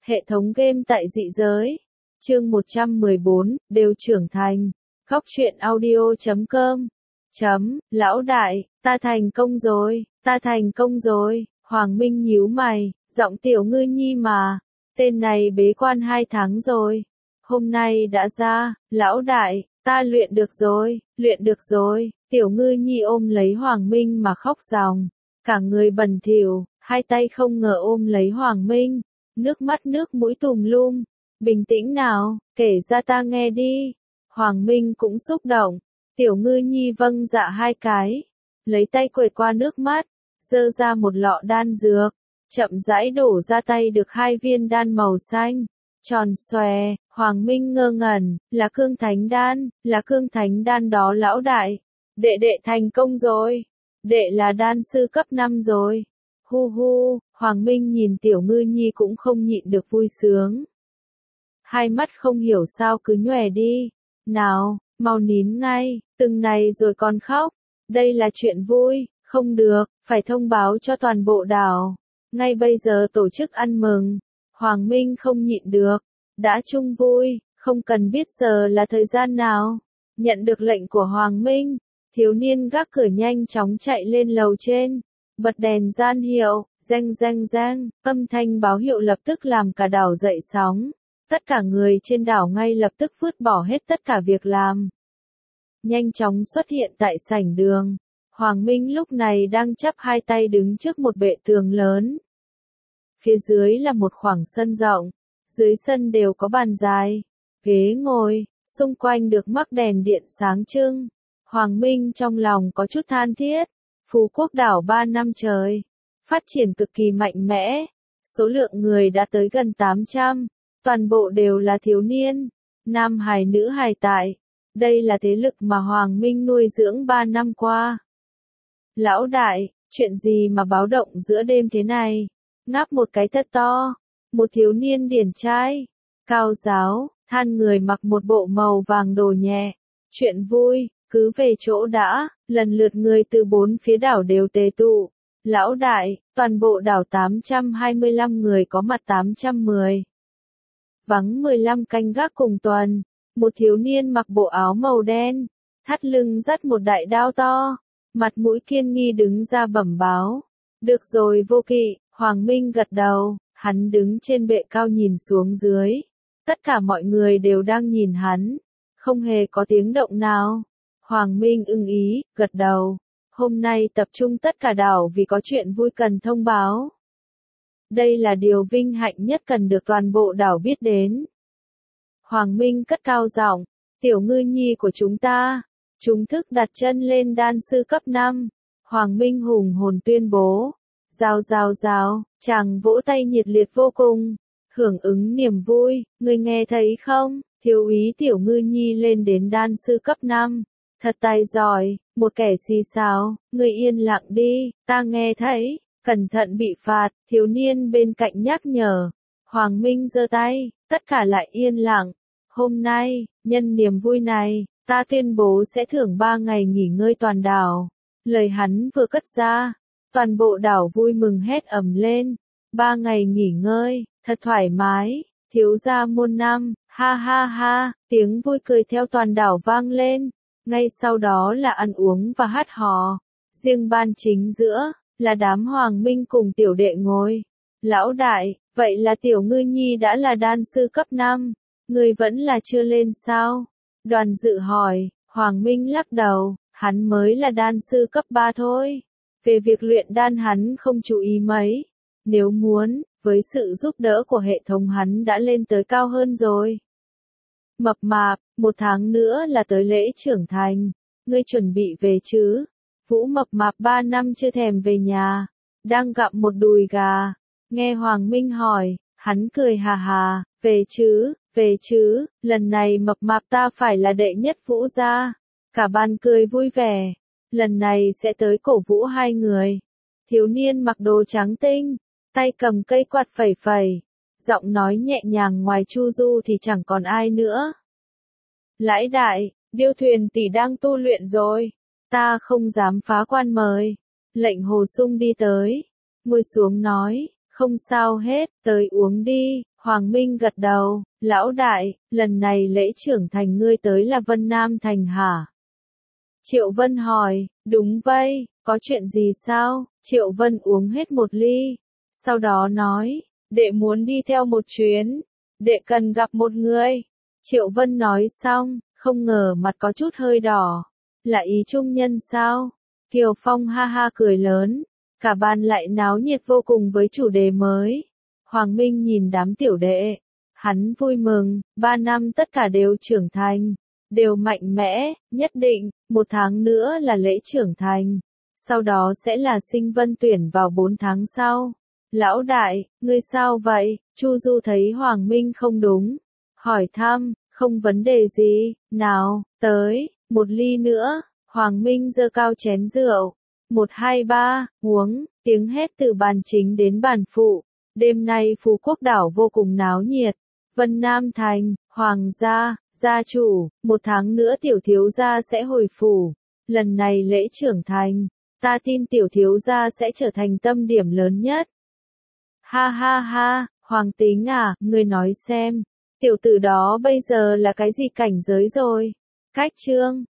Hệ thống game tại dị giới. Chương 114, đều trưởng thành. Góc truyện audio.com. Lão đại, ta thành công rồi, ta thành công rồi. Hoàng Minh nhíu mày, giọng tiểu ngư nhi mà. Tên này bế quan 2 tháng rồi. Hôm nay đã ra, lão đại, ta luyện được rồi, luyện được rồi. Tiểu ngư nhi ôm lấy Hoàng Minh mà khóc ròng. Cả người bẩn thỉu, hai tay không ngờ ôm lấy Hoàng Minh. Nước mắt nước mũi tùm lum. Bình tĩnh nào, kể ra ta nghe đi. Hoàng Minh cũng xúc động. Tiểu ngư nhi vâng dạ 2 cái. Lấy tay quệt qua nước mắt. Giơ ra một lọ đan dược. Chậm rãi đổ ra tay được 2 viên đan màu xanh. Tròn xòe, Hoàng Minh ngơ ngẩn, là cương thánh đan, là cương thánh đan đó lão đại. Đệ thành công rồi. Đệ là đan sư cấp 5 rồi. Hu hu, Hoàng Minh nhìn tiểu ngư nhi cũng không nhịn được vui sướng. Hai mắt không hiểu sao cứ nhòe đi. Nào, mau nín ngay, từng này rồi còn khóc. Đây là chuyện vui, không được, phải thông báo cho toàn bộ đảo. Ngay bây giờ tổ chức ăn mừng. Hoàng Minh không nhịn được. Đã chung vui, không cần biết giờ là thời gian nào. Nhận được lệnh của Hoàng Minh, thiếu niên gác cửa nhanh chóng chạy lên lầu trên. Bật đèn gian hiệu, reng reng reng, âm thanh báo hiệu lập tức làm cả đảo dậy sóng. Tất cả người trên đảo ngay lập tức vứt bỏ hết tất cả việc làm. Nhanh chóng xuất hiện tại sảnh đường. Hoàng Minh lúc này đang chắp 2 tay đứng trước một bệ tường lớn. Phía dưới là một khoảng sân rộng. Dưới sân đều có bàn dài, ghế ngồi, xung quanh được mắc đèn điện sáng trưng. Hoàng Minh trong lòng có chút than thiết. Phú Quốc đảo 3 năm trời, phát triển cực kỳ mạnh mẽ. Số lượng người đã tới gần 800. Toàn bộ đều là thiếu niên, nam hài nữ hài tại. Đây là thế lực mà Hoàng Minh nuôi dưỡng 3 năm qua. Lão đại, chuyện gì mà báo động giữa đêm thế này? Ngáp một cái thật to. Một thiếu niên điển trai, cao giáo, than người mặc một bộ màu vàng đồ nhẹ. Chuyện vui, cứ về chỗ đã. Lần lượt người từ 4 phía đảo đều tề tụ. Lão đại, toàn bộ đảo 825 người có mặt 810. Vắng 15 canh gác cùng tuần. Một thiếu niên mặc bộ áo màu đen, thắt lưng dắt một đại đao to, mặt mũi kiên nghi đứng ra bẩm báo. Được rồi vô kỵ, Hoàng Minh gật đầu, hắn đứng trên bệ cao nhìn xuống dưới. Tất cả mọi người đều đang nhìn hắn, không hề có tiếng động nào. Hoàng Minh ưng ý, gật đầu. Hôm nay tập trung tất cả đảo vì có chuyện vui cần thông báo. Đây là điều vinh hạnh nhất cần được toàn bộ đảo biết đến. Hoàng Minh cất cao giọng, tiểu ngư nhi của chúng ta, chúng thức đặt chân lên đan sư cấp 5. Hoàng Minh hùng hồn tuyên bố. Rào rào rào, chàng vỗ tay nhiệt liệt vô cùng. Hưởng ứng niềm vui, người nghe thấy không? Thiếu úy tiểu ngư nhi lên đến đan sư cấp 5. Thật tài giỏi, một kẻ xì xào, người yên lặng đi, ta nghe thấy, cẩn thận bị phạt, thiếu niên bên cạnh nhắc nhở. Hoàng Minh giơ tay, tất cả lại yên lặng. Hôm nay, nhân niềm vui này, ta tuyên bố sẽ thưởng 3 ngày nghỉ ngơi toàn đảo. Lời hắn vừa cất ra, toàn bộ đảo vui mừng hét ầm lên. 3 ngày nghỉ ngơi, thật thoải mái, thiếu gia muôn năm, ha ha ha, tiếng vui cười theo toàn đảo vang lên. Ngay sau đó là ăn uống và hát hò. Riêng ban chính giữa, là đám Hoàng Minh cùng tiểu đệ ngồi. Lão đại, vậy là tiểu ngư nhi đã là đan sư cấp 5. Người vẫn là chưa lên sao? Đoàn dự hỏi. Hoàng Minh lắc đầu, hắn mới là đan sư cấp 3 thôi. Về việc luyện đan hắn không chú ý mấy. Nếu muốn, với sự giúp đỡ của hệ thống hắn đã lên tới cao hơn rồi. Mập mạp, 1 tháng nữa là tới lễ trưởng thành. Ngươi chuẩn bị về chứ? Vũ mập mạp 3 năm chưa thèm về nhà. Đang gặm một đùi gà. Nghe Hoàng Minh hỏi, hắn cười hà hà, về chứ, lần này mập mạp ta phải là đệ nhất Vũ gia. Cả ban cười vui vẻ. Lần này sẽ tới cổ vũ 2 người. Thiếu niên mặc đồ trắng tinh, tay cầm cây quạt phẩy phẩy. Giọng nói nhẹ nhàng ngoài chu du thì chẳng còn ai nữa. Lãi đại, điêu thuyền tỷ đang tu luyện rồi. Ta không dám phá quan mời. Lệnh Hồ Sung đi tới. Ngồi xuống nói, không sao hết, tới uống đi. Hoàng Minh gật đầu, lão đại, lần này lễ trưởng thành ngươi tới là Vân Nam Thành hả? Triệu Vân hỏi, đúng vậy, có chuyện gì sao? Triệu Vân uống hết một ly, sau đó nói, đệ muốn đi theo một chuyến, đệ cần gặp một người. Triệu Vân nói xong, không ngờ mặt có chút hơi đỏ, là ý trung nhân sao? Kiều Phong ha ha cười lớn, cả bàn lại náo nhiệt vô cùng với chủ đề mới. Hoàng Minh nhìn đám tiểu đệ, hắn vui mừng, 3 năm tất cả đều trưởng thành, đều mạnh mẽ, nhất định, 1 tháng nữa là lễ trưởng thành, sau đó sẽ là sinh vân tuyển vào 4 tháng sau. Lão đại, ngươi sao vậy? Chu Du thấy Hoàng Minh không đúng, hỏi thăm, không vấn đề gì, nào, tới, một ly nữa. Hoàng Minh giơ cao chén rượu, 1 2 3, uống, tiếng hét từ bàn chính đến bàn phụ. Đêm nay Phú Quốc đảo vô cùng náo nhiệt. Vân Nam Thành, Hoàng gia, gia chủ, 1 tháng nữa tiểu thiếu gia sẽ hồi phủ. Lần này lễ trưởng thành, ta tin tiểu thiếu gia sẽ trở thành tâm điểm lớn nhất. Ha ha ha, Hoàng Tính à, ngươi nói xem, tiểu tử đó bây giờ là cái gì cảnh giới rồi? Cách trương,